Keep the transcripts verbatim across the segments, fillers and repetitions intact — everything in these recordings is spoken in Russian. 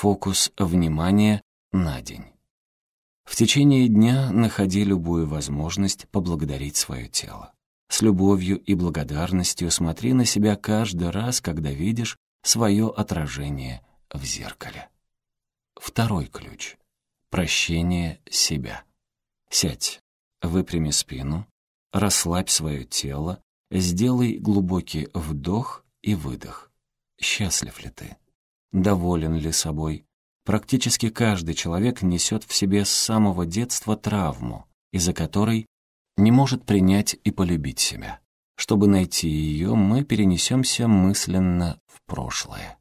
фокус внимания на день. В течение дня находи любую возможность поблагодарить свое тело. С любовью и благодарностью смотри на себя каждый раз, когда видишь свое отражение в зеркале. Второй ключ. Прощение себя. Сядь, выпрями спину, расслабь свое тело, сделай глубокий вдох и выдох. Счастлив ли ты? Доволен ли собой? Практически каждый человек несет в себе с самого детства травму, из-за которой не может принять и полюбить себя. Чтобы найти ее, мы перенесемся мысленно в прошлое.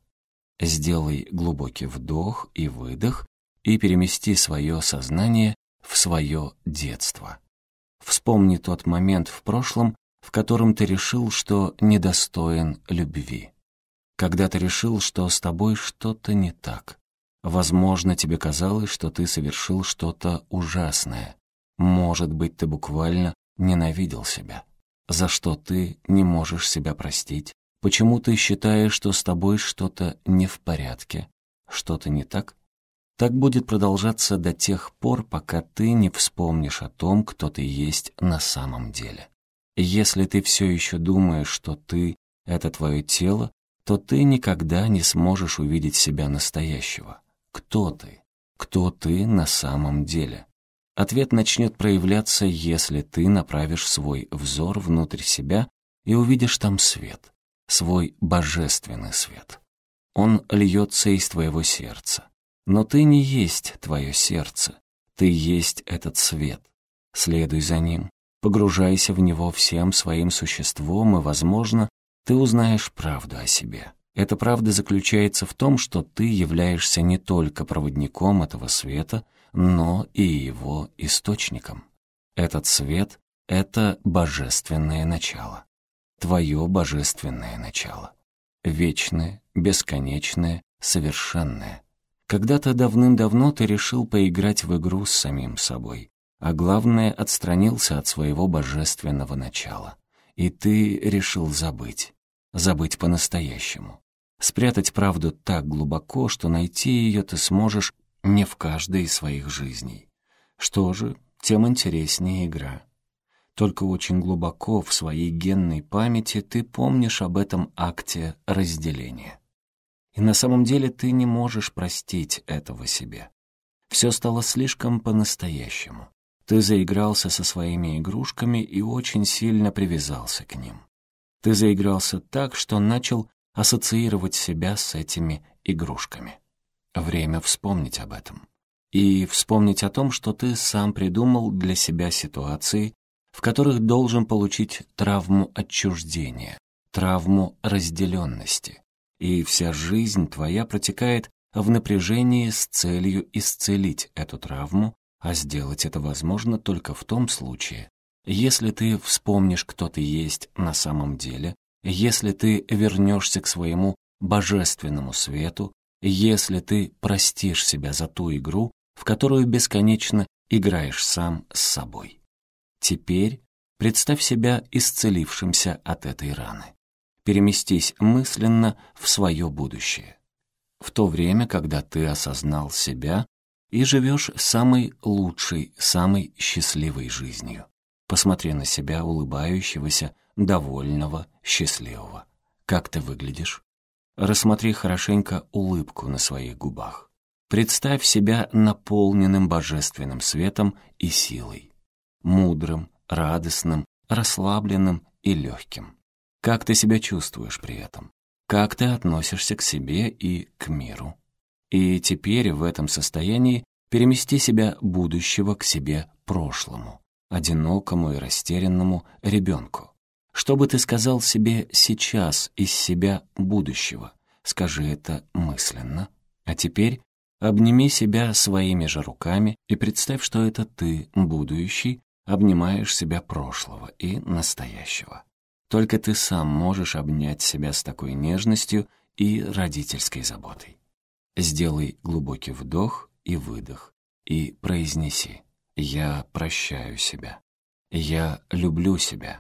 Сделай глубокий вдох и выдох и перемести свое сознание в свое детство. Вспомни тот момент в прошлом, в котором ты решил, что недостоин любви. Когда ты решил, что с тобой что-то не так. Возможно, тебе казалось, что ты совершил что-то ужасное. Может быть, ты буквально ненавидел себя. За что ты не можешь себя простить? Почему ты считаешь, что с тобой что-то не в порядке? Что-то не так? Так будет продолжаться до тех пор, пока ты не вспомнишь о том, кто ты есть на самом деле. Если ты все еще думаешь, что ты — это твое тело, то ты никогда не сможешь увидеть себя настоящего. Кто ты? Кто ты на самом деле? Ответ начнет проявляться, если ты направишь свой взор внутрь себя и увидишь там свет, свой божественный свет. Он льется из твоего сердца. Но ты не есть твое сердце, ты есть этот свет. Следуй за ним, погружайся в него всем своим существом, и, возможно, ты узнаешь правду о себе. Эта правда заключается в том, что ты являешься не только проводником этого света, но и его источником. Этот свет — это божественное начало. Твое божественное начало. Вечное, бесконечное, совершенное. Когда-то давным-давно ты решил поиграть в игру с самим собой, а главное, отстранился от своего божественного начала. И ты решил забыть. Забыть по-настоящему. Спрятать правду так глубоко, что найти ее ты сможешь не в каждой из своих жизней. Что же, тем интереснее игра. Только очень глубоко в своей генной памяти ты помнишь об этом акте разделения. И на самом деле ты не можешь простить этого себе. Все стало слишком по-настоящему. Ты заигрался со своими игрушками и очень сильно привязался к ним. Ты заигрался так, что начал ассоциировать себя с этими игрушками. Время вспомнить об этом. И вспомнить о том, что ты сам придумал для себя ситуации, в которых должен получить травму отчуждения, травму разделенности. И вся жизнь твоя протекает в напряжении с целью исцелить эту травму, а сделать это возможно только в том случае, если ты вспомнишь, кто ты есть на самом деле, если ты вернешься к своему божественному свету, если ты простишь себя за ту игру, в которую бесконечно играешь сам с собой. Теперь представь себя исцелившимся от этой раны. Переместись мысленно в свое будущее. В то время, когда ты осознал себя и живешь самой лучшей, самой счастливой жизнью. Посмотри на себя улыбающегося, довольного, счастливого. Как ты выглядишь? Рассмотри хорошенько улыбку на своих губах. Представь себя наполненным божественным светом и силой. Мудрым, радостным, расслабленным и легким. Как ты себя чувствуешь при этом? Как ты относишься к себе и к миру? И теперь в этом состоянии перемести себя будущего к себе прошлому, одинокому и растерянному ребенку. Что бы ты сказал себе сейчас из себя будущего? Скажи это мысленно. А теперь обними себя своими же руками и представь, что это ты, будущий, обнимаешь себя прошлого и настоящего. Только ты сам можешь обнять себя с такой нежностью и родительской заботой. Сделай глубокий вдох и выдох и произнеси: «Я прощаю себя. Я люблю себя.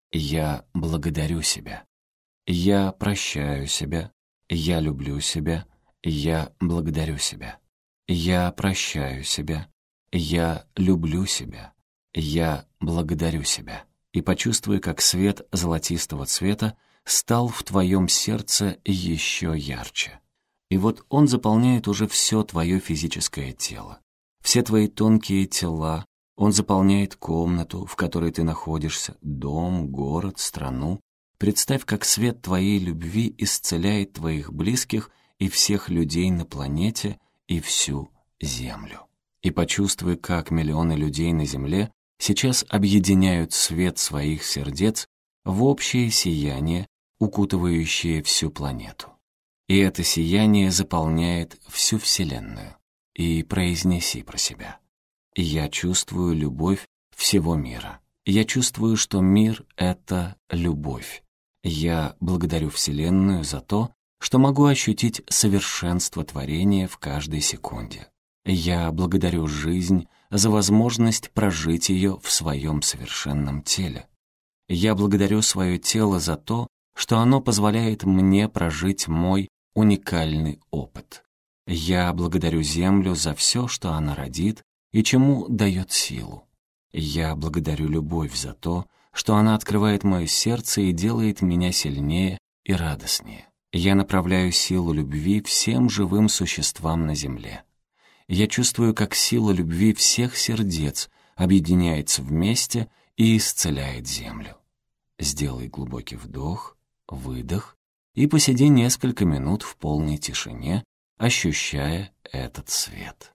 Я благодарю себя. Я прощаю себя. Я люблю себя. Я благодарю себя. Я прощаю себя. Я люблю себя. Я благодарю себя. И почувствуй, как свет золотистого цвета стал в твоем сердце еще ярче. И вот он заполняет уже все твое физическое тело, все твои тонкие тела. Он заполняет комнату, в которой ты находишься, дом, город, страну. Представь, как свет твоей любви исцеляет твоих близких и всех людей на планете и всю Землю. И почувствуй, как миллионы людей на Земле сейчас объединяют свет своих сердец в общее сияние, укутывающее всю планету. И это сияние заполняет всю Вселенную. И произнеси про себя: «Я чувствую любовь всего мира. Я чувствую, что мир — это любовь. Я благодарю Вселенную за то, что могу ощутить совершенство творения в каждой секунде. Я благодарю жизнь за возможность прожить ее в своем совершенном теле. Я благодарю свое тело за то, что оно позволяет мне прожить мой уникальный опыт. Я благодарю Землю за все, что она родит и чему дает силу. Я благодарю любовь за то, что она открывает мое сердце и делает меня сильнее и радостнее. Я направляю силу любви всем живым существам на Земле. Я чувствую, как сила любви всех сердец объединяется вместе и исцеляет Землю. Сделай глубокий вдох, выдох и посиди несколько минут в полной тишине, ощущая этот свет.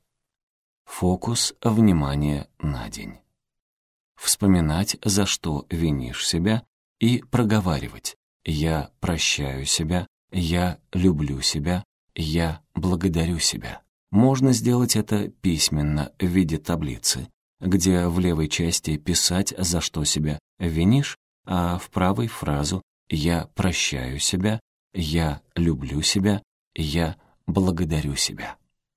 Фокус внимания на день. Вспоминать, за что винишь себя, и проговаривать: «Я прощаю себя», «Я люблю себя», «Я благодарю себя». Можно сделать это письменно в виде таблицы, где в левой части писать, за что себя винишь, а в правой фразу «Я прощаю себя», «Я люблю себя», «Я благодарю себя».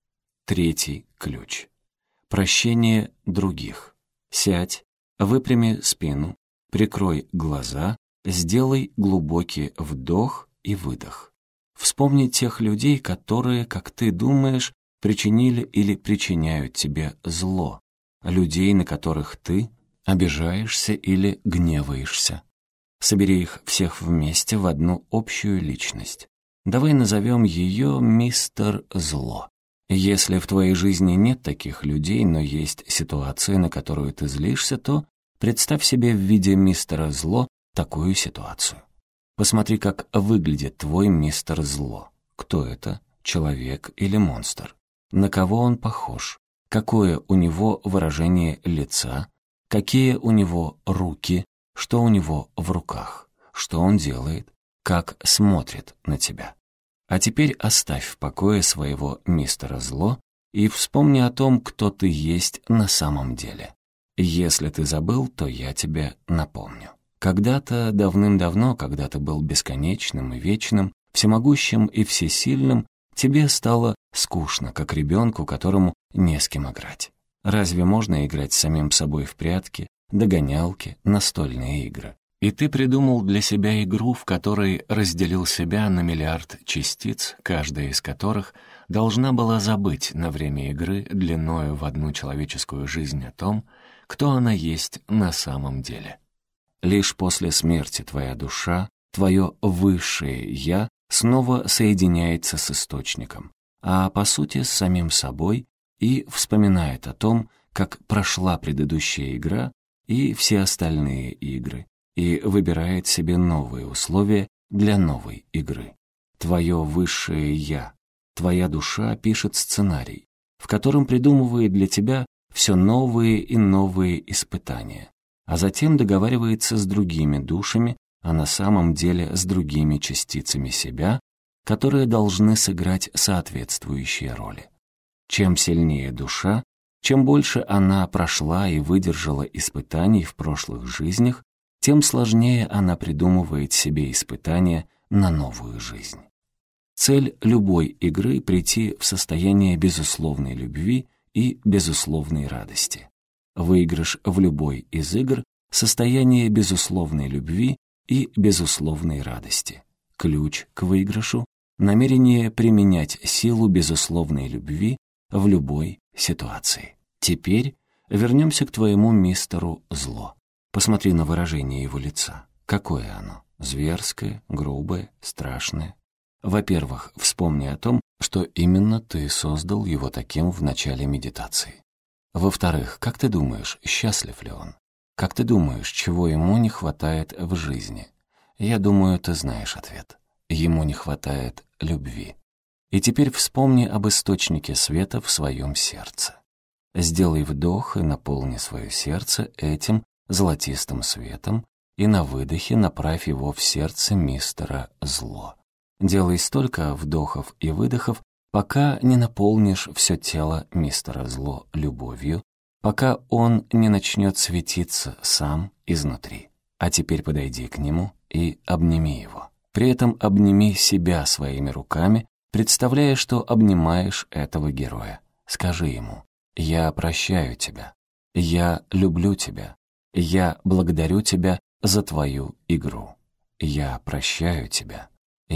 Третий ключ. Прощение других. Сядь, выпрями спину, прикрой глаза, сделай глубокий вдох и выдох. Вспомни тех людей, которые, как ты думаешь, причинили или причиняют тебе зло, людей, на которых ты обижаешься или гневаешься. Собери их всех вместе в одну общую личность. Давай назовем ее мистер Зло. Если в твоей жизни нет таких людей, но есть ситуация, на которую ты злишься, то представь себе в виде мистера Зло такую ситуацию. Посмотри, как выглядит твой мистер Зло. Кто это? Человек или монстр? На кого он похож? Какое у него выражение лица? Какие у него руки? Что у него в руках? Что он делает? Как смотрит на тебя? А теперь оставь в покое своего мистера Зло и вспомни о том, кто ты есть на самом деле. Если ты забыл, то я тебе напомню. Когда-то, давным-давно, когда ты был бесконечным и вечным, всемогущим и всесильным, тебе стало скучно, как ребенку, которому не с кем играть. Разве можно играть с самим собой в прятки, догонялки, настольные игры? И ты придумал для себя игру, в которой разделил себя на миллиард частиц, каждая из которых должна была забыть на время игры длиною в одну человеческую жизнь о том, кто она есть на самом деле. Лишь после смерти твоя душа, твое высшее «я» снова соединяется с источником, а по сути с самим собой, и вспоминает о том, как прошла предыдущая игра и все остальные игры, и выбирает себе новые условия для новой игры. Твое высшее «я», твоя душа пишет сценарий, в котором придумывает для тебя все новые и новые испытания, а затем договаривается с другими душами, а на самом деле с другими частицами себя, которые должны сыграть соответствующие роли. Чем сильнее душа, чем больше она прошла и выдержала испытаний в прошлых жизнях, тем сложнее она придумывает себе испытания на новую жизнь. Цель любой игры — прийти в состояние безусловной любви и безусловной радости. Выигрыш в любой из игр — состояние безусловной любви и безусловной радости. Ключ к выигрышу намерение применять силу безусловной любви в любой ситуации. Теперь вернемся к твоему мистеру Зло. Посмотри на выражение его лица. Какое оно? Зверское, грубое, страшное? Во-первых, вспомни о том, что именно ты создал его таким в начале медитации. Во-вторых, как ты думаешь, счастлив ли он? Как ты думаешь, чего ему не хватает в жизни? Я думаю, ты знаешь ответ. Ему не хватает любви. И теперь вспомни об источнике света в своем сердце. Сделай вдох и наполни свое сердце этим золотистым светом, и на выдохе направь его в сердце мистера Зло. Делай столько вдохов и выдохов, пока не наполнишь все тело мистера Зло любовью, пока он не начнет светиться сам изнутри. А теперь подойди к нему и обними его. При этом обними себя своими руками, представляя, что обнимаешь этого героя. Скажи ему: «Я прощаю тебя, я люблю тебя, я благодарю тебя за твою игру. Я прощаю тебя,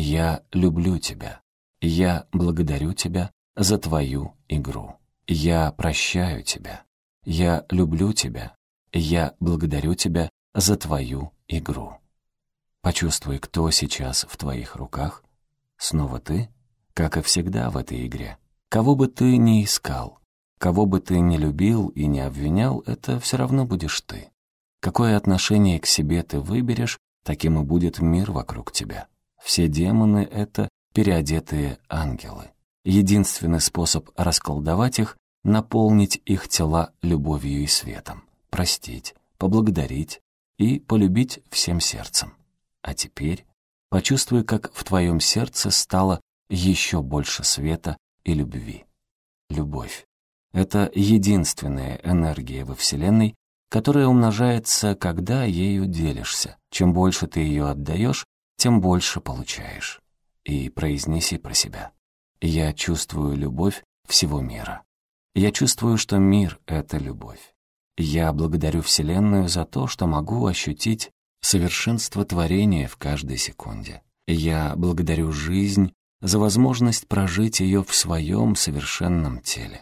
я люблю тебя, я благодарю тебя за твою игру. Я прощаю тебя, я люблю тебя, я благодарю тебя за твою игру». Почувствуй, кто сейчас в твоих руках. Снова ты, как и всегда в этой игре. Кого бы ты ни искал, кого бы ты ни любил и не обвинял, это все равно будешь ты. Какое отношение к себе ты выберешь, таким и будет мир вокруг тебя. Все демоны — это переодетые ангелы. Единственный способ расколдовать их — наполнить их тела любовью и светом, простить, поблагодарить и полюбить всем сердцем. А теперь почувствуй, как в твоем сердце стало еще больше света и любви. Любовь — это единственная энергия во Вселенной, которая умножается, когда ею делишься. Чем больше ты ее отдаешь, тем больше получаешь. И произнеси про себя: «Я чувствую любовь всего мира. Я чувствую, что мир — это любовь. Я благодарю Вселенную за то, что могу ощутить совершенство творения в каждой секунде. Я благодарю жизнь за возможность прожить ее в своем совершенном теле.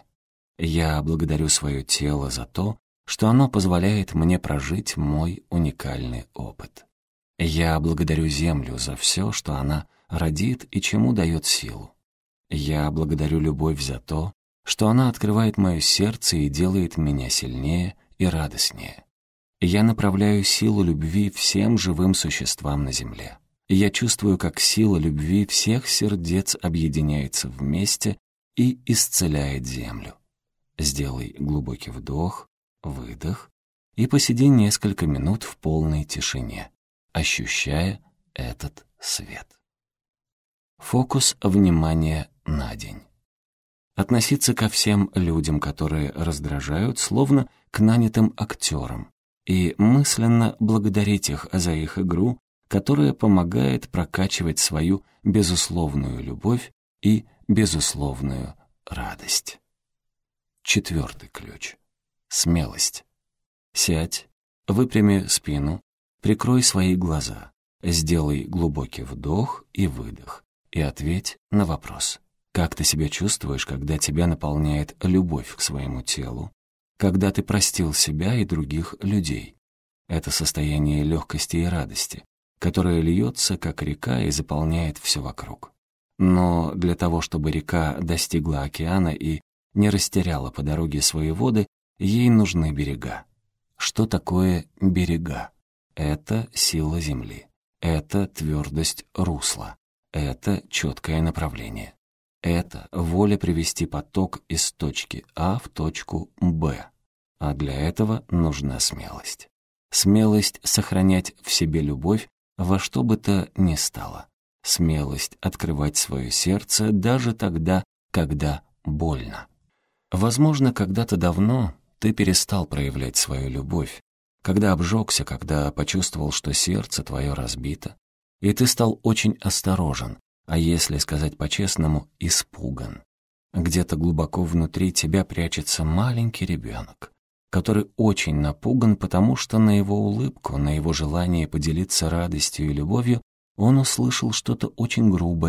Я благодарю свое тело за то, что оно позволяет мне прожить мой уникальный опыт. Я благодарю Землю за все, что она родит и чему дает силу. Я благодарю любовь за то, что она открывает мое сердце и делает меня сильнее и радостнее. Я направляю силу любви всем живым существам на Земле. Я чувствую, как сила любви всех сердец объединяется вместе и исцеляет Землю. Сделай глубокий вдох, выдох и посиди несколько минут в полной тишине, ощущая этот свет. Фокус внимания на день. Относиться ко всем людям, которые раздражают, словно к нанятым актерам, и мысленно благодарить их за их игру, которая помогает прокачивать свою безусловную любовь и безусловную радость. Четвертый ключ. Смелость. Сядь, выпрями спину, прикрой свои глаза, сделай глубокий вдох и выдох и ответь на вопрос. Как ты себя чувствуешь, когда тебя наполняет любовь к своему телу, когда ты простил себя и других людей? Это состояние легкости и радости, которое льется, как река, и заполняет все вокруг. Но для того, чтобы река достигла океана и не растеряла по дороге свои воды, ей нужны берега. Что такое берега? Это сила земли, это твердость русла, это четкое направление. Это воля привести поток из точки А в точку Б. А для этого нужна смелость. Смелость сохранять в себе любовь во что бы то ни стало. Смелость открывать свое сердце даже тогда, когда больно. Возможно, когда-то давно ты перестал проявлять свою любовь, когда обжегся, когда почувствовал, что сердце твое разбито, и ты стал очень осторожен, а если сказать по-честному, испуган. Где-то глубоко внутри тебя прячется маленький ребенок, который очень напуган, потому что на его улыбку, на его желание поделиться радостью и любовью он услышал что-то очень грубое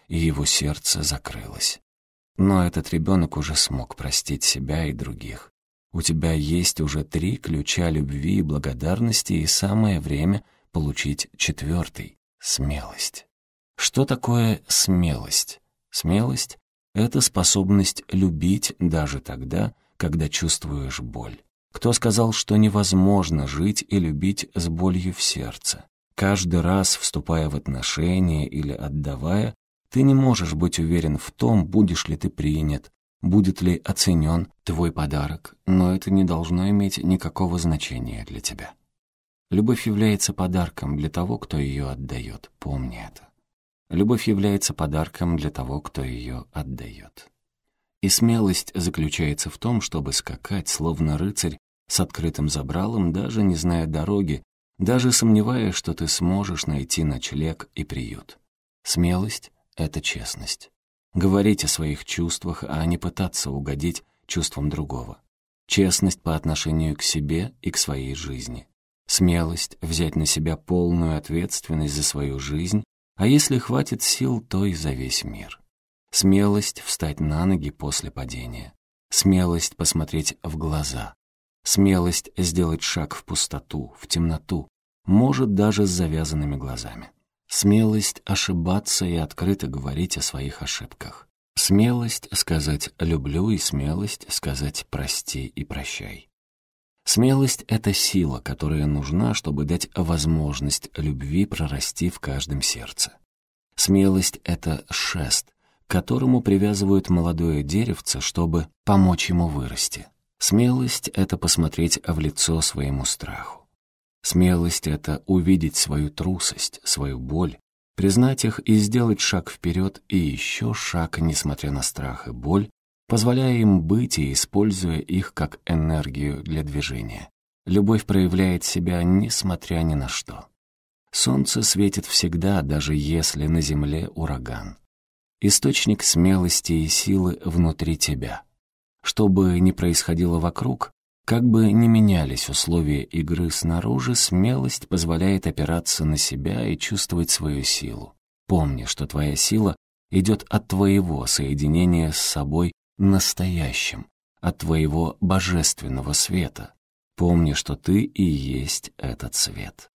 и его сердце закрылось. Но этот ребенок уже смог простить себя и других. У тебя есть уже три ключа любви и благодарности, и самое время получить четвертый — смелость. Что такое смелость? Смелость — это способность любить даже тогда, когда чувствуешь боль. Кто сказал, что невозможно жить и любить с болью в сердце? Каждый раз, вступая в отношения или отдавая, ты не можешь быть уверен в том, будешь ли ты принят, будет ли оценен твой подарок, но это не должно иметь никакого значения для тебя. Любовь является подарком для того, кто ее отдает, помни это. Любовь является подарком для того, кто ее отдает. И смелость заключается в том, чтобы скакать, словно рыцарь, с открытым забралом, даже не зная дороги, даже сомневаясь, что ты сможешь найти ночлег и приют. Смелость — это честность. Говорить о своих чувствах, а не пытаться угодить чувствам другого. Честность по отношению к себе и к своей жизни. Смелость — взять на себя полную ответственность за свою жизнь, а если хватит сил, то и за весь мир. Смелость — встать на ноги после падения. Смелость — посмотреть в глаза. Смелость — сделать шаг в пустоту, в темноту, может, даже с завязанными глазами. Смелость — ошибаться и открыто говорить о своих ошибках. Смелость — сказать «люблю» и смелость — сказать «прости» и «прощай». Смелость — это сила, которая нужна, чтобы дать возможность любви прорасти в каждом сердце. Смелость — это шест, к которому привязывают молодое деревце, чтобы помочь ему вырасти. Смелость — это посмотреть в лицо своему страху. Смелость — это увидеть свою трусость, свою боль, признать их и сделать шаг вперед и еще шаг, несмотря на страх и боль, позволяя им быть и используя их как энергию для движения. Любовь проявляет себя, несмотря ни на что. Солнце светит всегда, даже если на земле ураган. Источник смелости и силы внутри тебя. Что бы ни происходило вокруг, как бы ни менялись условия игры снаружи, смелость позволяет опираться на себя и чувствовать свою силу. Помни, что твоя сила идет от твоего соединения с собой настоящим, от твоего божественного света. Помни, что ты и есть этот свет.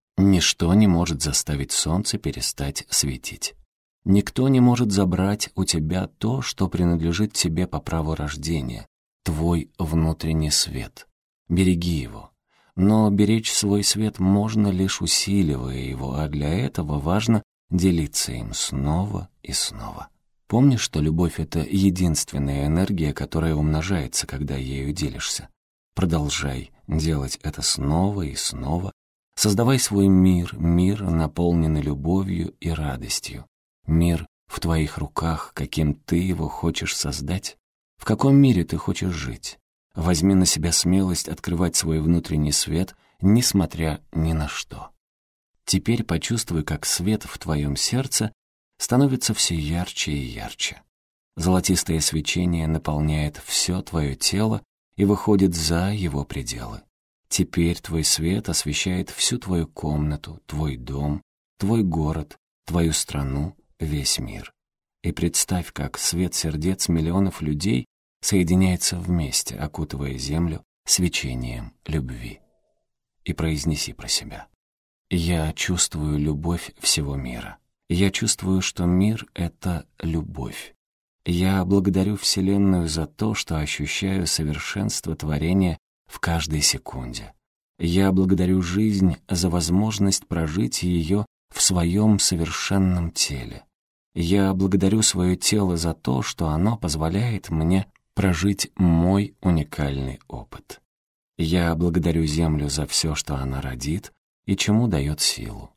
Ничто не может заставить солнце перестать светить. Никто не может забрать у тебя то, что принадлежит тебе по праву рождения, твой внутренний свет. Береги его. Но беречь свой свет можно лишь усиливая его, а для этого важно делиться им снова и снова. Помни, что любовь — это единственная энергия, которая умножается, когда ею делишься. Продолжай делать это снова и снова. Создавай свой мир, мир, наполненный любовью и радостью. Мир в твоих руках, каким ты его хочешь создать. В каком мире ты хочешь жить? Возьми на себя смелость открывать свой внутренний свет, несмотря ни на что. Теперь почувствуй, как свет в твоем сердце становится все ярче и ярче. Золотистое свечение наполняет все твое тело и выходит за его пределы. Теперь твой свет освещает всю твою комнату, твой дом, твой город, твою страну, весь мир. И представь, как свет сердец миллионов людей соединяется вместе, окутывая землю свечением любви. И произнеси про себя: «Я чувствую любовь всего мира. Я чувствую, что мир — это любовь. Я благодарю Вселенную за то, что ощущаю совершенство творения в каждой секунде. Я благодарю жизнь за возможность прожить ее в своем совершенном теле. Я благодарю свое тело за то, что оно позволяет мне прожить мой уникальный опыт. Я благодарю Землю за все, что она родит и чему дает силу.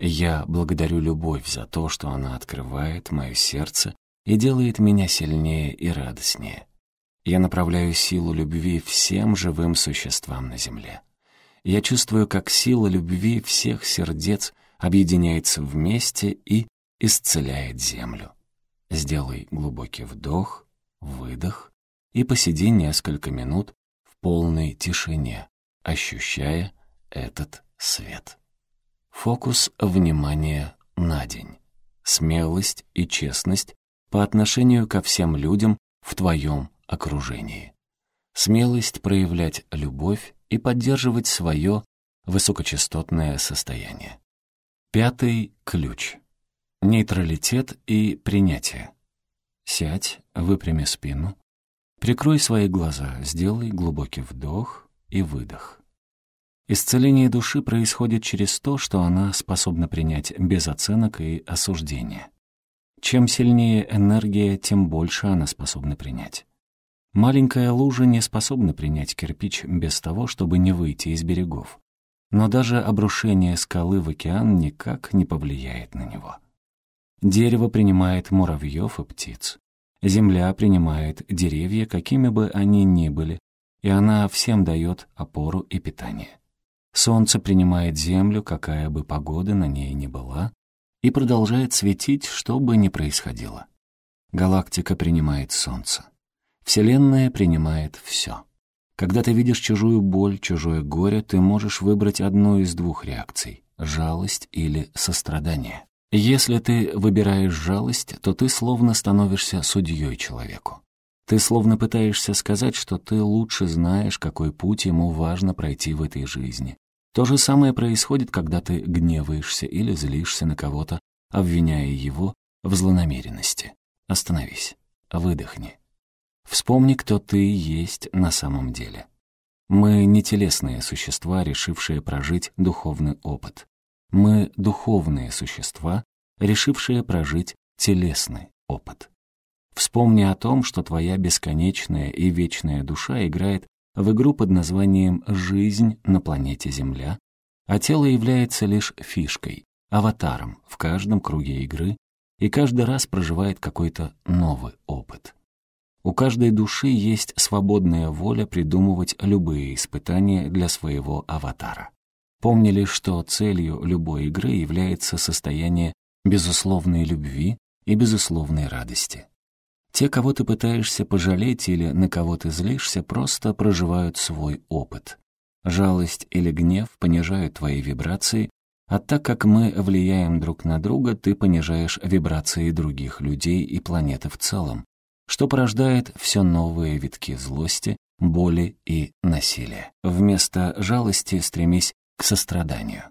Я благодарю любовь за то, что она открывает мое сердце и делает меня сильнее и радостнее. Я направляю силу любви всем живым существам на Земле. Я чувствую, как сила любви всех сердец объединяется вместе и исцеляет Землю. Сделай глубокий вдох, выдох и посиди несколько минут в полной тишине, ощущая этот свет. Фокус внимания на день. смелость и честность по отношению ко всем людям в твоем окружении. Смелость проявлять любовь и поддерживать свое высокочастотное состояние. Пятый ключ. Нейтралитет и принятие. Сядь, выпрями спину, прикрой свои глаза, сделай глубокий вдох и выдох. Исцеление души происходит через то, что она способна принять без оценок и осуждения. Чем сильнее энергия, тем больше она способна принять. Маленькая лужа не способна принять кирпич без того, чтобы не выйти из берегов. Но даже обрушение скалы в океан никак не повлияет на него. Дерево принимает муравьев и птиц. Земля принимает деревья, какими бы они ни были, и она всем дает опору и питание. Солнце принимает землю, какая бы погода на ней ни была, и продолжает светить, что бы ни происходило. Галактика принимает Солнце. Вселенная принимает все. Когда ты видишь чужую боль, чужое горе, ты можешь выбрать одну из двух реакций — жалость или сострадание. Если ты выбираешь жалость, то ты словно становишься судьей человеку. Ты словно пытаешься сказать, что ты лучше знаешь, какой путь ему важно пройти в этой жизни. То же самое происходит, когда ты гневаешься или злишься на кого-то, обвиняя его в злонамеренности. Остановись, выдохни. Вспомни, кто ты есть на самом деле. Мы не телесные существа, решившие прожить духовный опыт. Мы духовные существа, решившие прожить телесный опыт. Вспомни о том, что твоя бесконечная и вечная душа играет в игру под названием «Жизнь на планете Земля», а тело является лишь фишкой, аватаром в каждом круге игры и каждый раз проживает какой-то новый опыт. У каждой души есть свободная воля придумывать любые испытания для своего аватара. Помни лишь, что целью любой игры является состояние безусловной любви и безусловной радости. Те, кого ты пытаешься пожалеть или на кого ты злишься, просто проживают свой опыт. Жалость или гнев понижают твои вибрации, а так как мы влияем друг на друга, ты понижаешь вибрации других людей и планеты в целом, что порождает все новые витки злости, боли и насилия. Вместо жалости стремись к состраданию.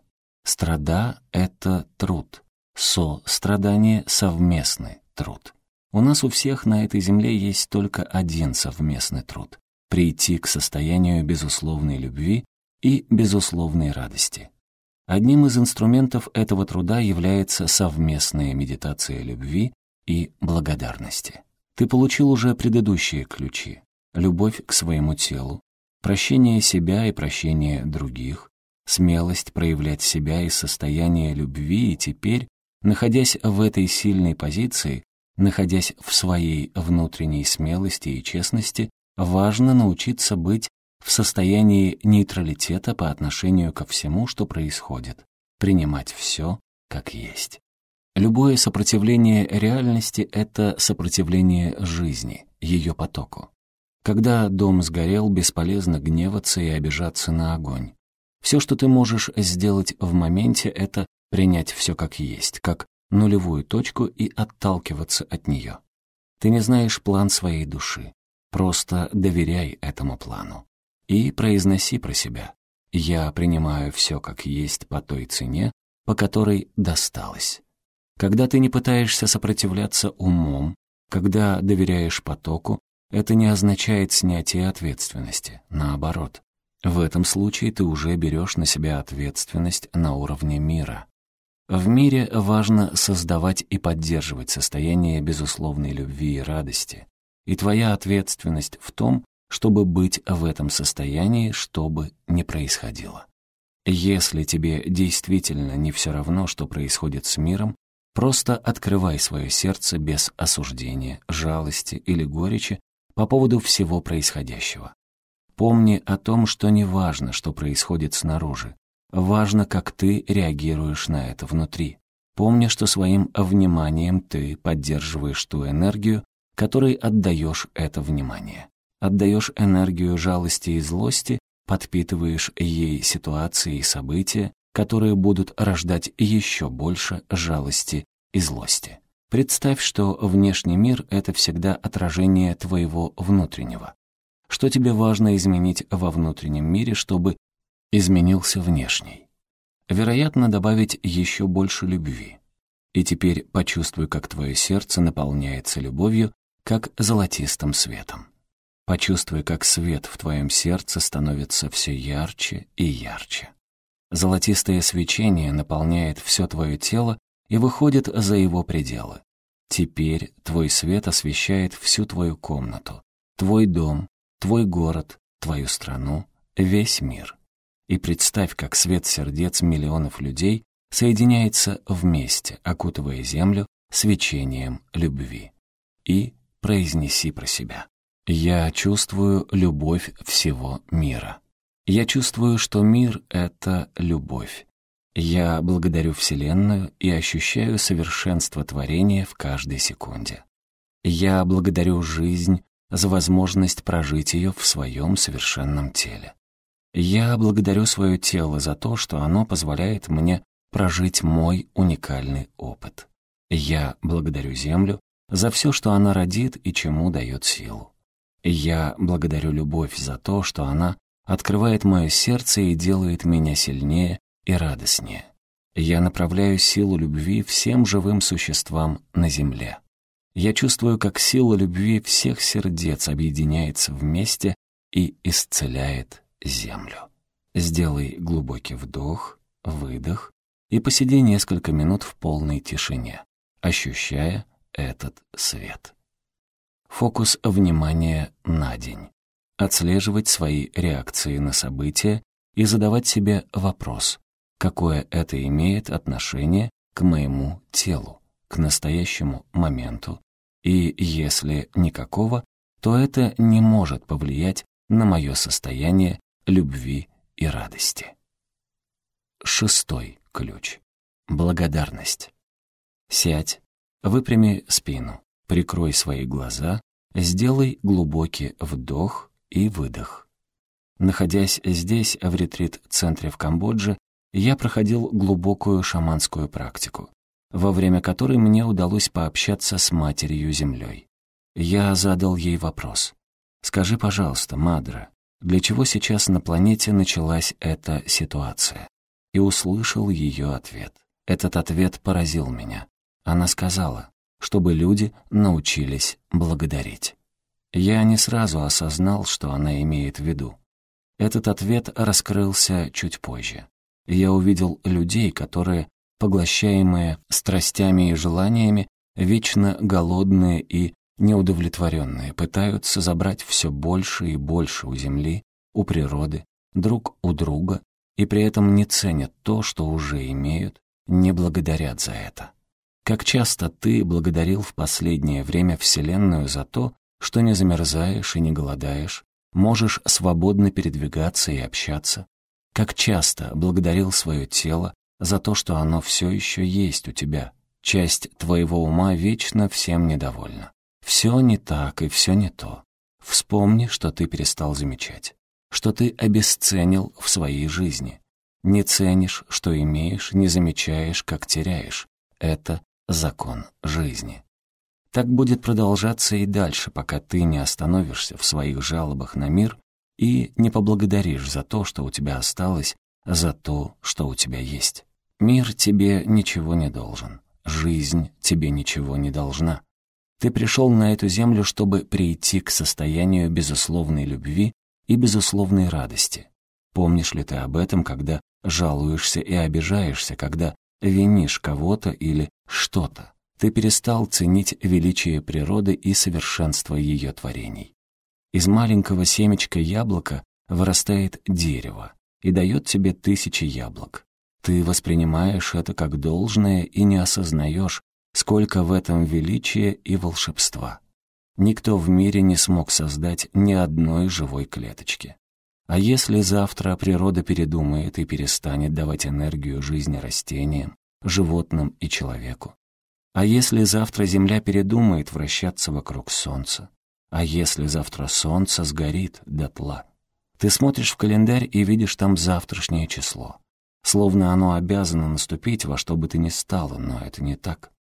Страда — это труд. Со-страдание — совместный труд. У нас у всех на этой земле есть только один совместный труд — прийти к состоянию безусловной любви и безусловной радости. Одним из инструментов этого труда является совместная медитация любви и благодарности. Ты получил уже предыдущие ключи — любовь к своему телу, прощение себя и прощение других, смелость проявлять себя из состояния любви, и теперь, находясь в этой сильной позиции, находясь в своей внутренней смелости и честности, важно научиться быть в состоянии нейтралитета по отношению ко всему, что происходит, принимать все как есть. Любое сопротивление реальности — это сопротивление жизни, ее потоку. Когда дом сгорел, бесполезно гневаться и обижаться на огонь. Все, что ты можешь сделать в моменте, это принять все как есть, как нулевую точку и отталкиваться от нее. Ты не знаешь план своей души. Просто доверяй этому плану. И произноси про себя: «Я принимаю все как есть по той цене, по которой досталось». Когда ты не пытаешься сопротивляться умом, когда доверяешь потоку, это не означает снятие ответственности. Наоборот. В этом случае ты уже берешь на себя ответственность на уровне мира. В мире важно создавать и поддерживать состояние безусловной любви и радости. И твоя ответственность в том, чтобы быть в этом состоянии, что бы ни происходило. Если тебе действительно не все равно, что происходит с миром, просто открывай свое сердце без осуждения, жалости или горечи по поводу всего происходящего. Помни о том, что не важно, что происходит снаружи. Важно, как ты реагируешь на это внутри. Помни, что своим вниманием ты поддерживаешь ту энергию, которой отдаешь это внимание. Отдаешь энергию жалости и злости, подпитываешь ей ситуации и события, которые будут рождать еще больше жалости и злости. Представь, что внешний мир — это всегда отражение твоего внутреннего. Что тебе важно изменить во внутреннем мире, чтобы изменился внешний? Вероятно, добавить еще больше любви. И теперь почувствуй, как твое сердце наполняется любовью, как золотистым светом. Почувствуй, как свет в твоем сердце становится все ярче и ярче. Золотистое свечение наполняет все твое тело и выходит за его пределы. Теперь твой свет освещает всю твою комнату, твой дом, твой город, твою страну, весь мир. И представь, как свет сердец миллионов людей соединяется вместе, окутывая землю свечением любви. И произнеси про себя: «Я чувствую любовь всего мира». Я чувствую, что мир — это любовь. Я благодарю Вселенную и ощущаю совершенство творения в каждой секунде. Я благодарю жизнь за возможность прожить ее в своем совершенном теле. Я благодарю свое тело за то, что оно позволяет мне прожить мой уникальный опыт. Я благодарю Землю за все, что она родит и чему дает силу. Я благодарю любовь за то, что она открывает мое сердце и делает меня сильнее и радостнее. Я направляю силу любви всем живым существам на земле. Я чувствую, как сила любви всех сердец объединяется вместе и исцеляет землю. Сделай глубокий вдох, выдох и посиди несколько минут в полной тишине, ощущая этот свет. Фокус внимания на день. Отслеживать свои реакции на события и задавать себе вопрос, какое это имеет отношение к моему телу, к настоящему моменту, и если никакого, то это не может повлиять на мое состояние любви и радости. Шестой ключ. Благодарность. Сядь, выпрями спину, прикрой свои глаза, сделай глубокий вдох и выдох. Находясь здесь, в ретрит-центре в Камбодже, я проходил глубокую шаманскую практику, во время которой мне удалось пообщаться с Матерью-Землей. Я задал ей вопрос: «Скажи, пожалуйста, Мадра, для чего сейчас на планете началась эта ситуация?» И услышал ее ответ. Этот ответ поразил меня. Она сказала, чтобы люди научились благодарить. Я не сразу осознал, что она имеет в виду. Этот ответ раскрылся чуть позже. Я увидел людей, которые, поглощаемые страстями и желаниями, вечно голодные и неудовлетворенные, пытаются забрать все больше и больше у Земли, у природы, друг у друга, и при этом не ценят то, что уже имеют, не благодарят за это. Как часто ты благодарил в последнее время Вселенную за то, что не замерзаешь и не голодаешь, можешь свободно передвигаться и общаться? Как часто благодарил свое тело за то, что оно все еще есть у тебя? Часть твоего ума вечно всем недовольна. Все не так и все не то. Вспомни, что ты перестал замечать, что ты обесценил в своей жизни. Не ценишь, что имеешь, не замечаешь, как теряешь. Это закон жизни. Так будет продолжаться и дальше, пока ты не остановишься в своих жалобах на мир и не поблагодаришь за то, что у тебя осталось, за то, что у тебя есть. Мир тебе ничего не должен. Жизнь тебе ничего не должна. Ты пришел на эту землю, чтобы прийти к состоянию безусловной любви и безусловной радости. Помнишь ли ты об этом, когда жалуешься и обижаешься, когда винишь кого-то или что-то? Ты перестал ценить величие природы и совершенство ее творений. Из маленького семечка яблока вырастает дерево и дает тебе тысячи яблок. Ты воспринимаешь это как должное и не осознаешь, сколько в этом величия и волшебства. Никто в мире не смог создать ни одной живой клеточки. А если завтра природа передумает и перестанет давать энергию жизни растениям, животным и человеку? А если завтра Земля передумает вращаться вокруг Солнца? А если завтра Солнце сгорит дотла? Ты смотришь в календарь и видишь там завтрашнее число. Словно оно обязано наступить во что бы то ни стало, но это не так.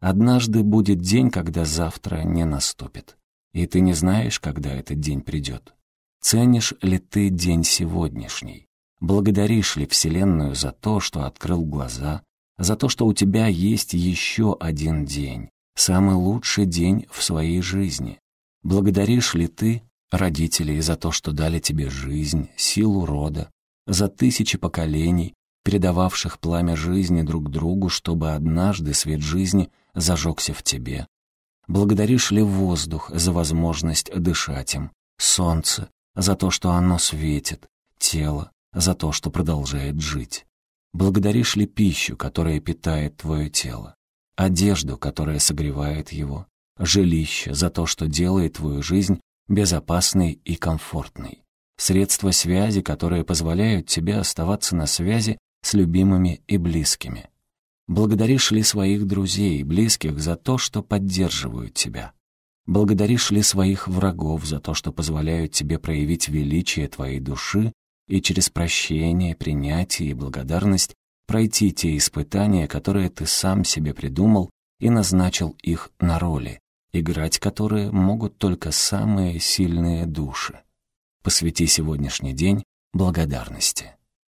Однажды будет день, когда завтра не наступит. И ты не знаешь, когда этот день придет. Ценишь ли ты день сегодняшний? Благодаришь ли Вселенную за то, что открыл глаза, за то, что у тебя есть еще один день, самый лучший день в своей жизни? Благодаришь ли ты родителей за то, что дали тебе жизнь, силу рода, за тысячи поколений, передававших пламя жизни друг другу, чтобы однажды свет жизни зажегся в тебе? Благодаришь ли воздух за возможность дышать им, солнце за то, что оно светит, тело за то, что продолжает жить? Благодаришь ли пищу, которая питает твое тело, одежду, которая согревает его, жилище за то, что делает твою жизнь безопасной и комфортной, средства связи, которые позволяют тебе оставаться на связи с любимыми и близкими? Благодаришь ли своих друзей и близких за то, что поддерживают тебя? Благодаришь ли своих врагов за то, что позволяют тебе проявить величие твоей души и через прощение, принятие и благодарность пройти те испытания, которые ты сам себе придумал и назначил их на роли, играть которые могут только самые сильные души? Посвяти сегодняшний день благодарности.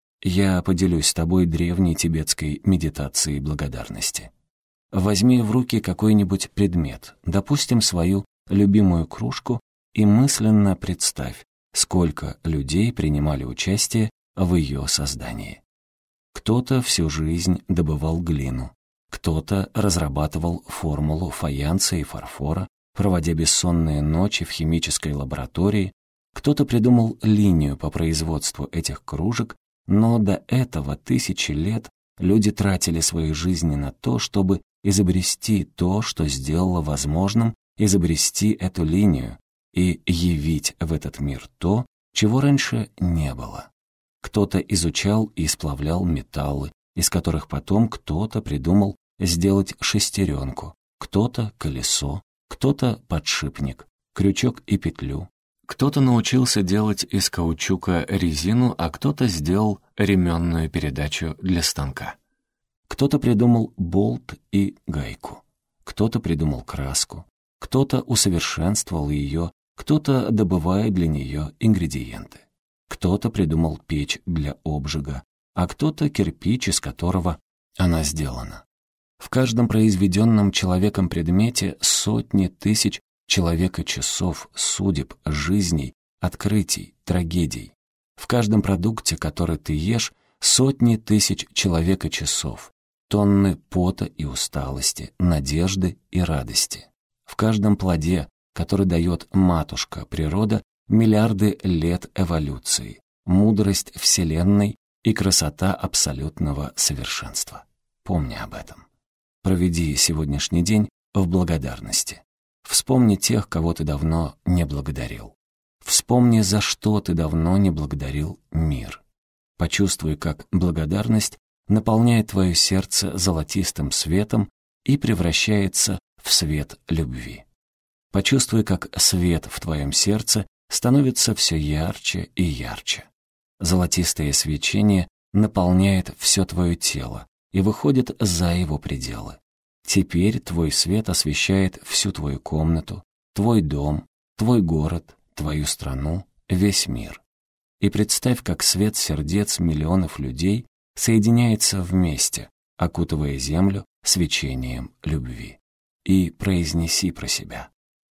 Я поделюсь с тобой древней тибетской медитацией благодарности. Возьми в руки какой-нибудь предмет, допустим, свою любимую кружку, и мысленно представь, сколько людей принимали участие в ее создании. Кто-то всю жизнь добывал глину, кто-то разрабатывал формулу фаянса и фарфора, проводя бессонные ночи в химической лаборатории, кто-то придумал линию по производству этих кружек, но до этого тысячи лет люди тратили свои жизни на то, чтобы изобрести то, что сделало возможным изобрести эту линию и явить в этот мир то, чего раньше не было. Кто-то изучал и сплавлял металлы, из которых потом кто-то придумал сделать шестеренку, кто-то колесо, кто-то подшипник, крючок и петлю. Кто-то научился делать из каучука резину, а кто-то сделал ременную передачу для станка. Кто-то придумал болт и гайку, кто-то придумал краску, кто-то усовершенствовал ее, кто-то добывает для нее ингредиенты. Кто-то придумал печь для обжига, а кто-то кирпич, из которого она сделана. В каждом произведенном человеком предмете сотни тысяч человека-часов, судеб, жизней, открытий, трагедий. В каждом продукте, который ты ешь, сотни тысяч человека-часов, тонны пота и усталости, надежды и радости. В каждом плоде, который дает матушка природа, миллиарды лет эволюции, мудрость Вселенной и красота абсолютного совершенства. Помни об этом. Проведи сегодняшний день в благодарности. Вспомни тех, кого ты давно не благодарил. Вспомни, за что ты давно не благодарил мир. Почувствуй, как благодарность наполняет твое сердце золотистым светом и превращается в свет любви. Почувствуй, как свет в твоем сердце становится все ярче и ярче. Золотистое свечение наполняет все твое тело и выходит за его пределы. Теперь твой свет освещает всю твою комнату, твой дом, твой город, твою страну, весь мир. И представь, как свет сердец миллионов людей соединяется вместе, окутывая землю свечением любви. И произнеси про себя: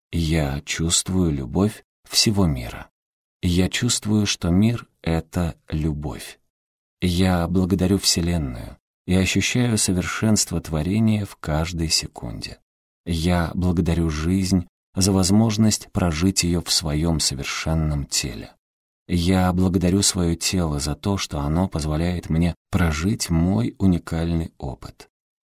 «Я чувствую любовь всего мира. Я чувствую, что мир — это любовь. Я благодарю Вселенную и ощущаю совершенство творения в каждой секунде. Я благодарю жизнь за возможность прожить ее в своем совершенном теле. Я благодарю свое тело за то, что оно позволяет мне прожить мой уникальный опыт.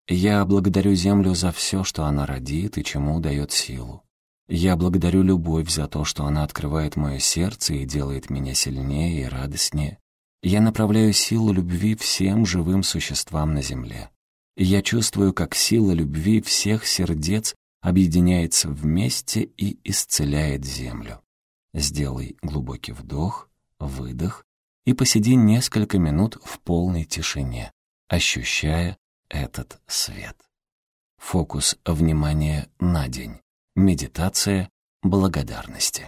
Я благодарю Землю за все, что она родит и чему дает силу. Я благодарю любовь за то, что она открывает мое сердце и делает меня сильнее и радостнее. Я направляю силу любви всем живым существам на земле. Я чувствую, как сила любви всех сердец объединяется вместе и исцеляет землю. Сделай глубокий вдох, выдох и посиди несколько минут в полной тишине, ощущая этот свет. Фокус внимания на день. Медитация благодарности.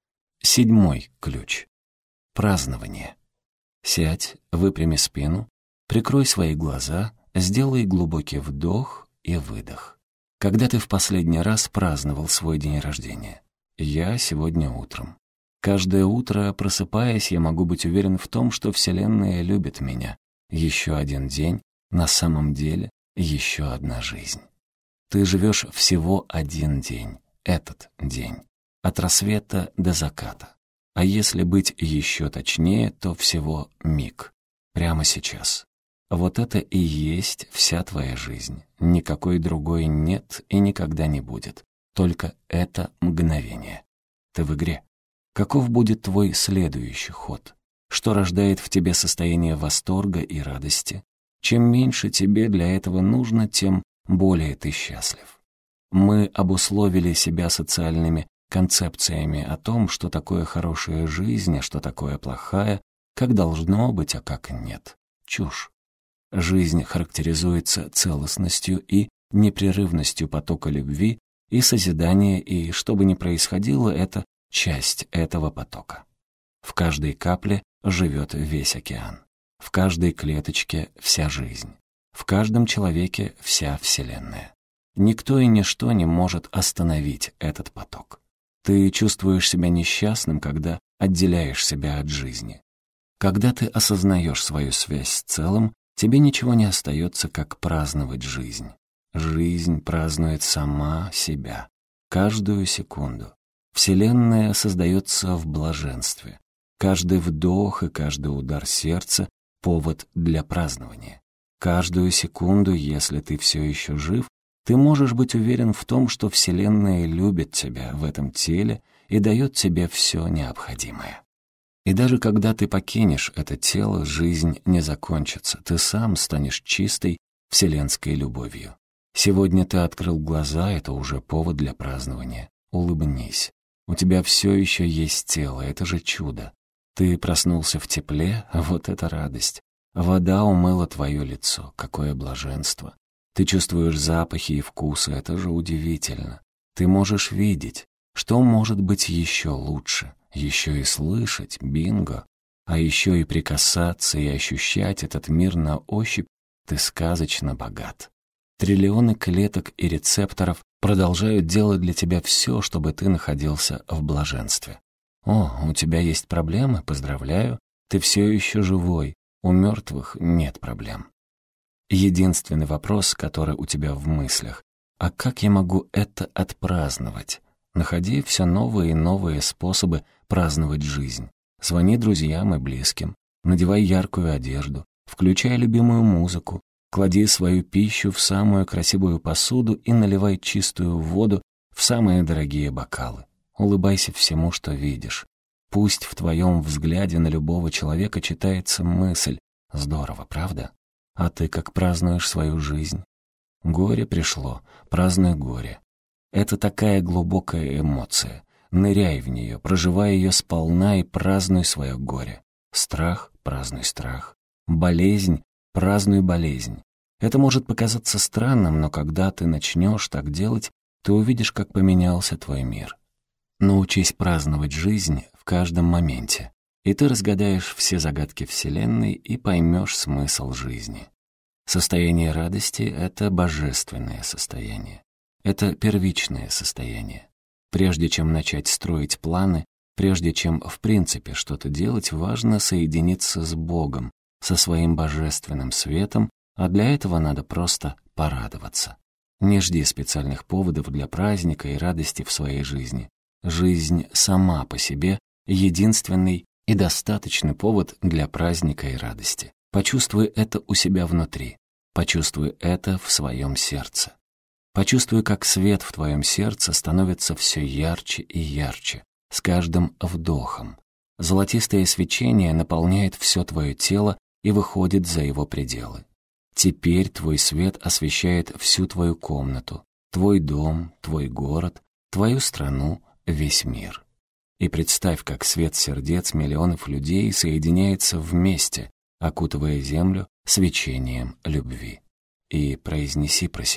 Седьмой ключ. Празднование. Сядь, выпрями спину, прикрой свои глаза, сделай глубокий вдох и выдох. Когда ты в последний раз праздновал свой день рождения? Я сегодня утром. Каждое утро, просыпаясь, я могу быть уверен в том, что Вселенная любит меня. Еще один день, на самом деле, еще одна жизнь. Ты живешь всего один день, этот день, от рассвета до заката. А если быть еще точнее, то всего миг, прямо сейчас. Вот это и есть вся твоя жизнь. Никакой другой нет и никогда не будет. Только это мгновение. Ты в игре. Каков будет твой следующий ход? Что рождает в тебе состояние восторга и радости? Чем меньше тебе для этого нужно, тем более ты счастлив. Мы обусловили себя социальными концепциями о том, что такое хорошая жизнь, а что такое плохая, как должно быть, а как нет. Чушь. Жизнь характеризуется целостностью и непрерывностью потока любви и созидания, и что бы ни происходило, это часть этого потока. В каждой капле живет весь океан. В каждой клеточке вся жизнь. В каждом человеке вся Вселенная. Никто и ничто не может остановить этот поток. Ты чувствуешь себя несчастным, когда отделяешь себя от жизни. Когда ты осознаешь свою связь с целым, тебе ничего не остается, как праздновать жизнь. Жизнь празднует сама себя. Каждую секунду. Вселенная создается в блаженстве. Каждый вдох и каждый удар сердца — повод для празднования. Каждую секунду, если ты все еще жив, ты можешь быть уверен в том, что Вселенная любит тебя в этом теле и дает тебе все необходимое. И даже когда ты покинешь это тело, жизнь не закончится, ты сам станешь чистой вселенской любовью. Сегодня ты открыл глаза, это уже повод для празднования. Улыбнись. У тебя все еще есть тело, это же чудо. Ты проснулся в тепле, вот это радость. Вода умыла твое лицо, какое блаженство. Ты чувствуешь запахи и вкусы, это же удивительно. Ты можешь видеть, что может быть еще лучше, еще и слышать, бинго. А еще и прикасаться и ощущать этот мир на ощупь, ты сказочно богат. Триллионы клеток и рецепторов продолжают делать для тебя все, чтобы ты находился в блаженстве. О, у тебя есть проблемы? Поздравляю, ты все еще живой. У мертвых нет проблем. Единственный вопрос, который у тебя в мыслях, а как я могу это отпраздновать? Находи все новые и новые способы праздновать жизнь. Звони друзьям и близким, надевай яркую одежду, включай любимую музыку, клади свою пищу в самую красивую посуду и наливай чистую воду в самые дорогие бокалы. Улыбайся всему, что видишь. Пусть в твоем взгляде на любого человека читается мысль. Здорово, правда? А ты как празднуешь свою жизнь? Горе пришло, празднуй горе. Это такая глубокая эмоция. Ныряй в нее, проживай ее сполна и празднуй свое горе. Страх — празднуй страх. Болезнь — празднуй болезнь. Это может показаться странным, но когда ты начнешь так делать, ты увидишь, как поменялся твой мир. Научись праздновать жизнь в каждом моменте, и ты разгадаешь все загадки Вселенной и поймешь смысл жизни. Состояние радости — это божественное состояние. Это первичное состояние. Прежде чем начать строить планы, прежде чем в принципе что-то делать, важно соединиться с Богом, со своим божественным светом, а для этого надо просто порадоваться. Не жди специальных поводов для праздника и радости в своей жизни. Жизнь сама по себе — единственный и достаточный повод для праздника и радости. Почувствуй это у себя внутри. Почувствуй это в своем сердце. Почувствуй, как свет в твоем сердце становится все ярче и ярче, с каждым вдохом. Золотистое свечение наполняет все твое тело и выходит за его пределы. Теперь твой свет освещает всю твою комнату, твой дом, твой город, твою страну, весь мир. И представь, как свет сердец миллионов людей соединяется вместе, окутывая землю свечением любви. И произнеси про себя: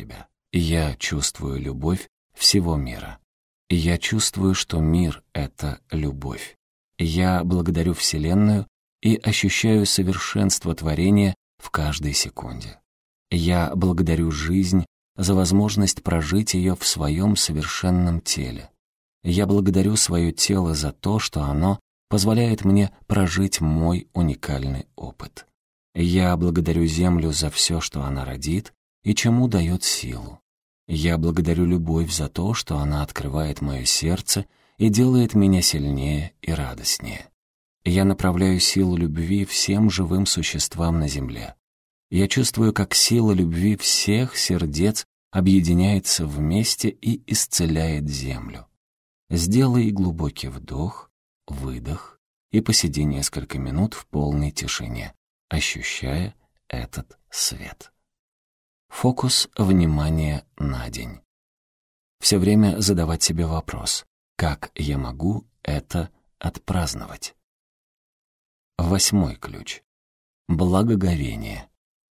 Я чувствую любовь всего мира. Я чувствую, что мир — это любовь. Я благодарю Вселенную и ощущаю совершенство творения в каждой секунде. Я благодарю жизнь за возможность прожить ее в своем совершенном теле. Я благодарю свое тело за то, что оно позволяет мне прожить мой уникальный опыт. Я благодарю Землю за все, что она родит и чему дает силу. Я благодарю любовь за то, что она открывает мое сердце и делает меня сильнее и радостнее. Я направляю силу любви всем живым существам на Земле. Я чувствую, как сила любви всех сердец объединяется вместе и исцеляет Землю. Сделай глубокий вдох, выдох и посиди несколько минут в полной тишине, ощущая этот свет. Фокус внимания на день. Все время задавать себе вопрос: как я могу это отпраздновать? Восьмой ключ. Благоговение.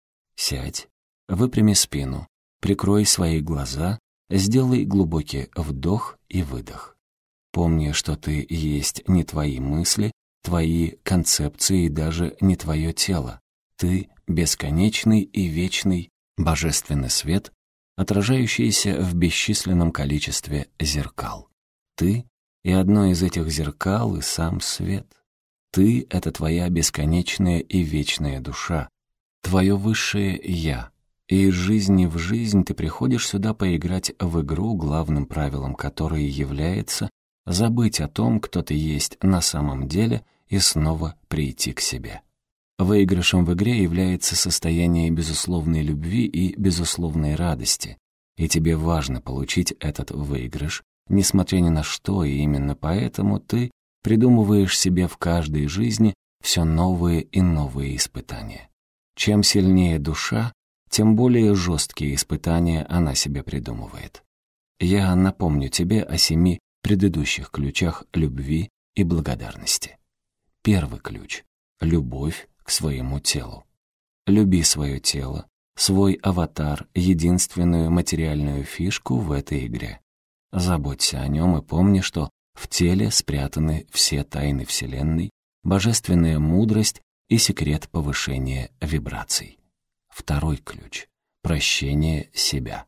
Сядь, выпрями спину, прикрой свои глаза, сделай глубокий вдох и выдох. Помни, что ты есть не твои мысли, твои концепции и даже не твое тело. Ты — бесконечный и вечный божественный свет, отражающийся в бесчисленном количестве зеркал. Ты и одно из этих зеркал и сам свет. Ты — это твоя бесконечная и вечная душа, твое высшее «Я». И из жизни в жизнь ты приходишь сюда поиграть в игру, главным правилом которой является забыть о том, кто ты есть на самом деле, и снова прийти к себе. Выигрышем в игре является состояние безусловной любви и безусловной радости, и тебе важно получить этот выигрыш, несмотря ни на что, и именно поэтому ты придумываешь себе в каждой жизни все новые и новые испытания. Чем сильнее душа, тем более жесткие испытания она себе придумывает. Я напомню тебе о семи предыдущих ключах любви и благодарности. Первый ключ — любовь к своему телу. Люби свое тело, свой аватар, единственную материальную фишку в этой игре. Заботься о нем и помни, что в теле спрятаны все тайны Вселенной, божественная мудрость и секрет повышения вибраций. Второй ключ — прощение себя.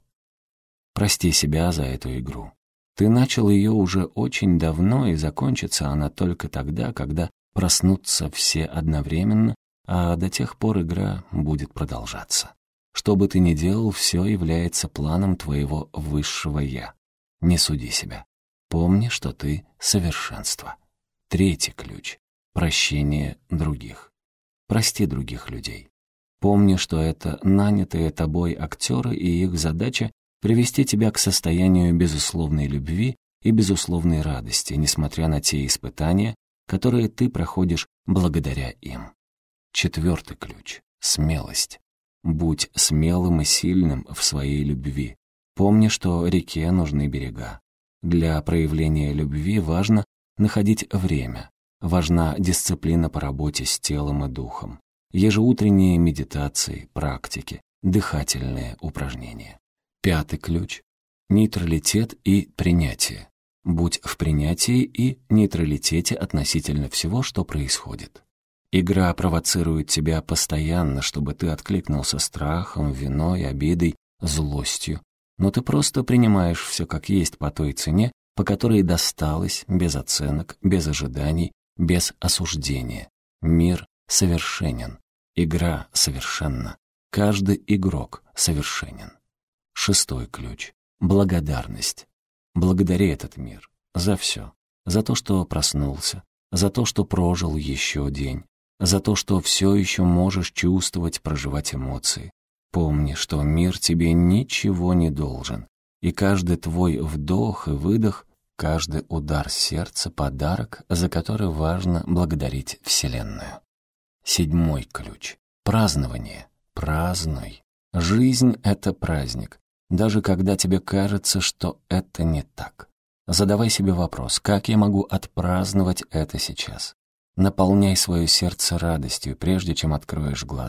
Прости себя за эту игру. Ты начал ее уже очень давно, и закончится она только тогда, когда проснутся все одновременно, а до тех пор игра будет продолжаться. Что бы ты ни делал, все является планом твоего высшего «Я». Не суди себя. Помни, что ты — совершенство. Третий ключ — прощение других. Прости других людей. Помни, что это нанятые тобой актеры, и их задача — привести тебя к состоянию безусловной любви и безусловной радости, несмотря на те испытания, которые ты проходишь благодаря им. Четвертый ключ — смелость. Будь смелым и сильным в своей любви. Помни, что реке нужны берега. Для проявления любви важно находить время. Важна дисциплина по работе с телом и духом. Ежеутренние медитации, практики, дыхательные упражнения. Пятый ключ — нейтралитет и принятие. Будь в принятии и нейтралитете относительно всего, что происходит. Игра провоцирует тебя постоянно, чтобы ты откликнулся страхом, виной, обидой, злостью. Но ты просто принимаешь все как есть по той цене, по которой досталось, без оценок, без ожиданий, без осуждения. Мир совершенен. Игра совершенна. Каждый игрок совершенен. Шестой ключ — благодарность. Благодари этот мир за все. За то, что проснулся, за то, что прожил еще день, за то, что все еще можешь чувствовать, проживать эмоции. Помни, что мир тебе ничего не должен, и каждый твой вдох и выдох, каждый удар сердца — подарок, за который важно благодарить Вселенную. Седьмой ключ — празднование. Празднуй. Жизнь — это праздник, даже когда тебе кажется, что это не так. Задавай себе вопрос: как я могу отпраздновать это сейчас? Наполняй свое сердце радостью, прежде чем откроешь глаза.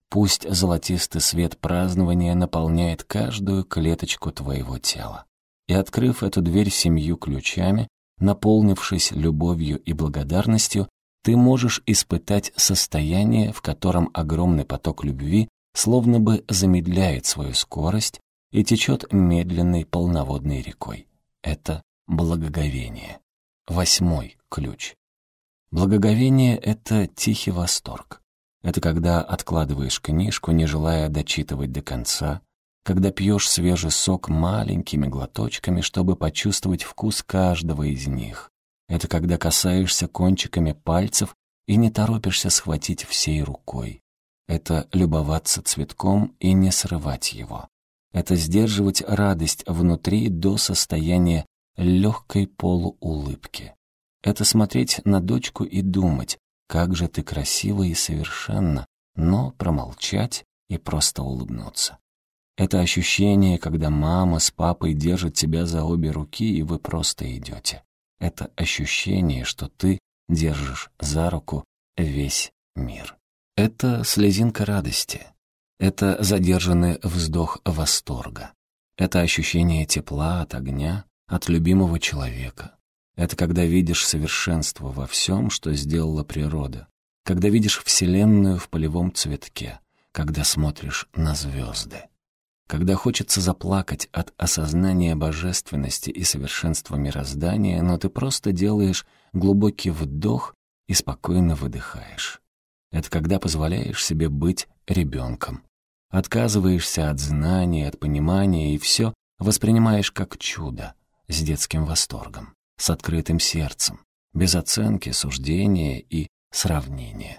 Пусть золотистый свет празднования наполняет каждую клеточку твоего тела. И, открыв эту дверь семью ключами, наполнившись любовью и благодарностью, ты можешь испытать состояние, в котором огромный поток любви словно бы замедляет свою скорость и течет медленной полноводной рекой. Это благоговение. Восьмой ключ. Благоговение — это тихий восторг. Это когда откладываешь книжку, не желая дочитывать до конца, когда пьешь свежий сок маленькими глоточками, чтобы почувствовать вкус каждого из них. Это когда касаешься кончиками пальцев и не торопишься схватить всей рукой. Это любоваться цветком и не срывать его. Это сдерживать радость внутри до состояния легкой полуулыбки. Это смотреть на дочку и думать, как же ты красива и совершенна, но промолчать и просто улыбнуться. Это ощущение, когда мама с папой держат тебя за обе руки, и вы просто идете. Это ощущение, что ты держишь за руку весь мир. Это слезинка радости. Это задержанный вздох восторга. Это ощущение тепла от огня, от любимого человека. Это когда видишь совершенство во всем, что сделала природа. Когда видишь Вселенную в полевом цветке. Когда смотришь на звезды. Когда хочется заплакать от осознания божественности и совершенства мироздания, но ты просто делаешь глубокий вдох и спокойно выдыхаешь. Это когда позволяешь себе быть ребенком. Отказываешься от знаний, от понимания и все воспринимаешь как чудо, с детским восторгом, с открытым сердцем, без оценки, суждения и сравнения.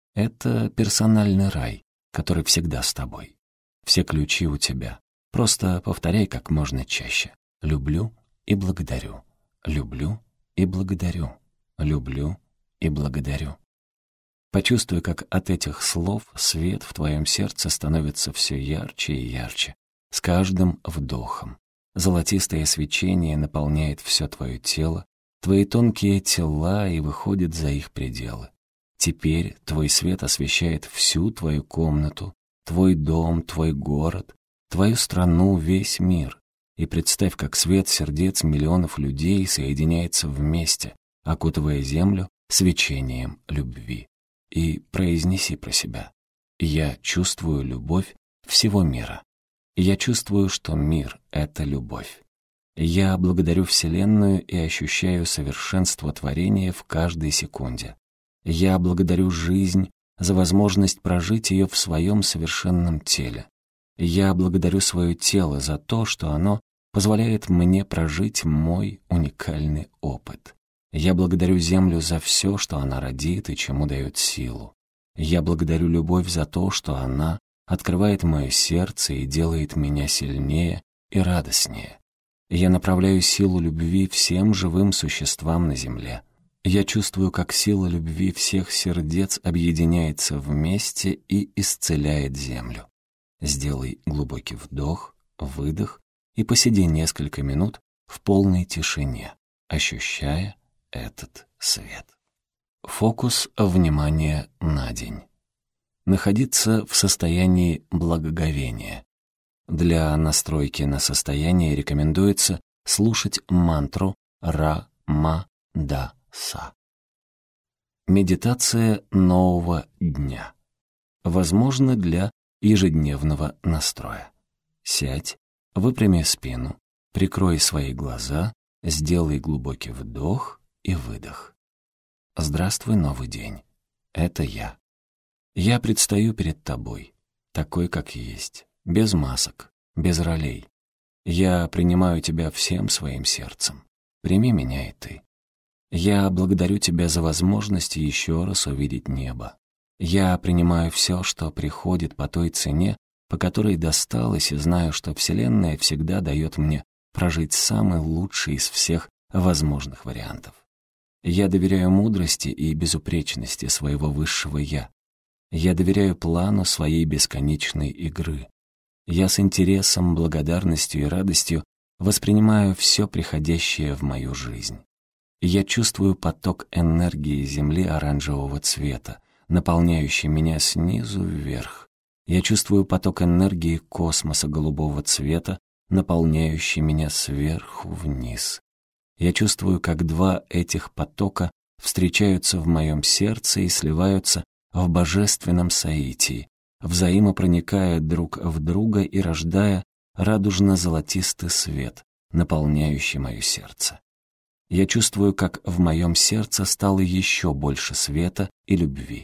Это персональный рай, который всегда с тобой. Все ключи у тебя. Просто повторяй как можно чаще. Люблю и благодарю. Люблю и благодарю. Люблю и благодарю. Почувствуй, как от этих слов свет в твоем сердце становится все ярче и ярче. С каждым вдохом. Золотистое свечение наполняет все твое тело, твои тонкие тела и выходит за их пределы. Теперь твой свет освещает всю твою комнату, твой дом, твой город, твою страну, весь мир. И представь, как свет сердец миллионов людей соединяется вместе, окутывая землю свечением любви. И произнеси про себя: «Я чувствую любовь всего мира. Я чувствую, что мир — это любовь. Я благодарю Вселенную и ощущаю совершенство творения в каждой секунде. Я благодарю жизнь за возможность прожить ее в своем совершенном теле. Я благодарю свое тело за то, что оно позволяет мне прожить мой уникальный опыт. Я благодарю Землю за все, что она родит и чему дает силу. Я благодарю любовь за то, что она открывает мое сердце и делает меня сильнее и радостнее. Я направляю силу любви всем живым существам на Земле. Я чувствую, как сила любви всех сердец объединяется вместе и исцеляет Землю. Сделай глубокий вдох, выдох и посиди несколько минут в полной тишине, ощущая этот свет. Фокус внимания на день. Находиться в состоянии благоговения. Для настройки на состояние рекомендуется слушать мантру Ра-Ма-Да-Са. Медитация нового дня. Возможно для ежедневного настроя. Сядь, выпрями спину, прикрой свои глаза, сделай глубокий вдох и выдох. Здравствуй, новый день. Это я. Я предстаю перед тобой, такой, как есть, без масок, без ролей. Я принимаю тебя всем своим сердцем. Прими меня и ты. Я благодарю тебя за возможность еще раз увидеть небо. Я принимаю все, что приходит по той цене, по которой досталось, и знаю, что Вселенная всегда дает мне прожить самый лучший из всех возможных вариантов. Я доверяю мудрости и безупречности своего высшего «Я». Я доверяю плану своей бесконечной игры. Я с интересом, благодарностью и радостью воспринимаю все приходящее в мою жизнь. Я чувствую поток энергии Земли оранжевого цвета, наполняющий меня снизу вверх. Я чувствую поток энергии космоса голубого цвета, наполняющий меня сверху вниз. Я чувствую, как два этих потока встречаются в моем сердце и сливаются в божественном соитии, взаимопроникая друг в друга и рождая радужно-золотистый свет, наполняющий мое сердце. Я чувствую, как в моем сердце стало еще больше света и любви.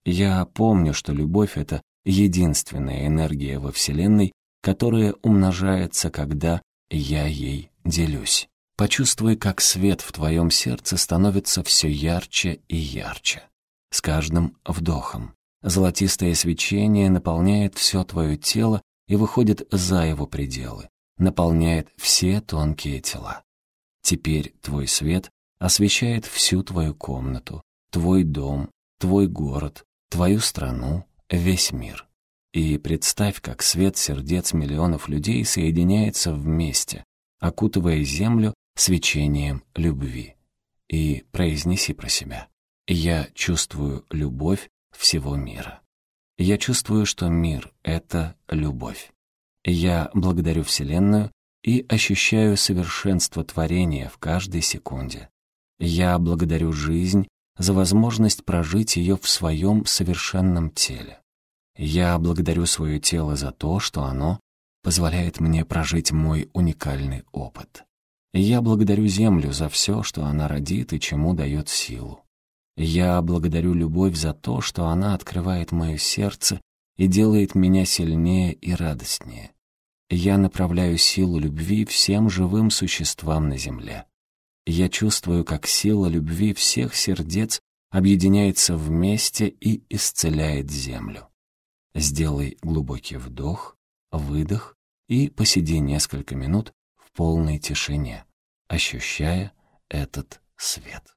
Я помню, что любовь — это единственная энергия во Вселенной, которая умножается, когда я ей делюсь. Почувствуй, как свет в твоем сердце становится все ярче и ярче. С каждым вдохом золотистое свечение наполняет все твое тело и выходит за его пределы, наполняет все тонкие тела. Теперь твой свет освещает всю твою комнату, твой дом, твой город, твою страну, весь мир. И представь, как свет сердец миллионов людей соединяется вместе, окутывая землю свечением любви. И произнеси про себя: «Я чувствую любовь всего мира». Я чувствую, что мир — это любовь. Я благодарю Вселенную и ощущаю совершенство творения в каждой секунде. Я благодарю жизнь за возможность прожить ее в своем совершенном теле. Я благодарю свое тело за то, что оно позволяет мне прожить мой уникальный опыт. Я благодарю Землю за все, что она родит и чему дает силу. Я благодарю любовь за то, что она открывает мое сердце и делает меня сильнее и радостнее. Я направляю силу любви всем живым существам на Земле. Я чувствую, как сила любви всех сердец объединяется вместе и исцеляет Землю. Сделай глубокий вдох, выдох и посиди несколько минут в полной тишине, ощущая этот свет.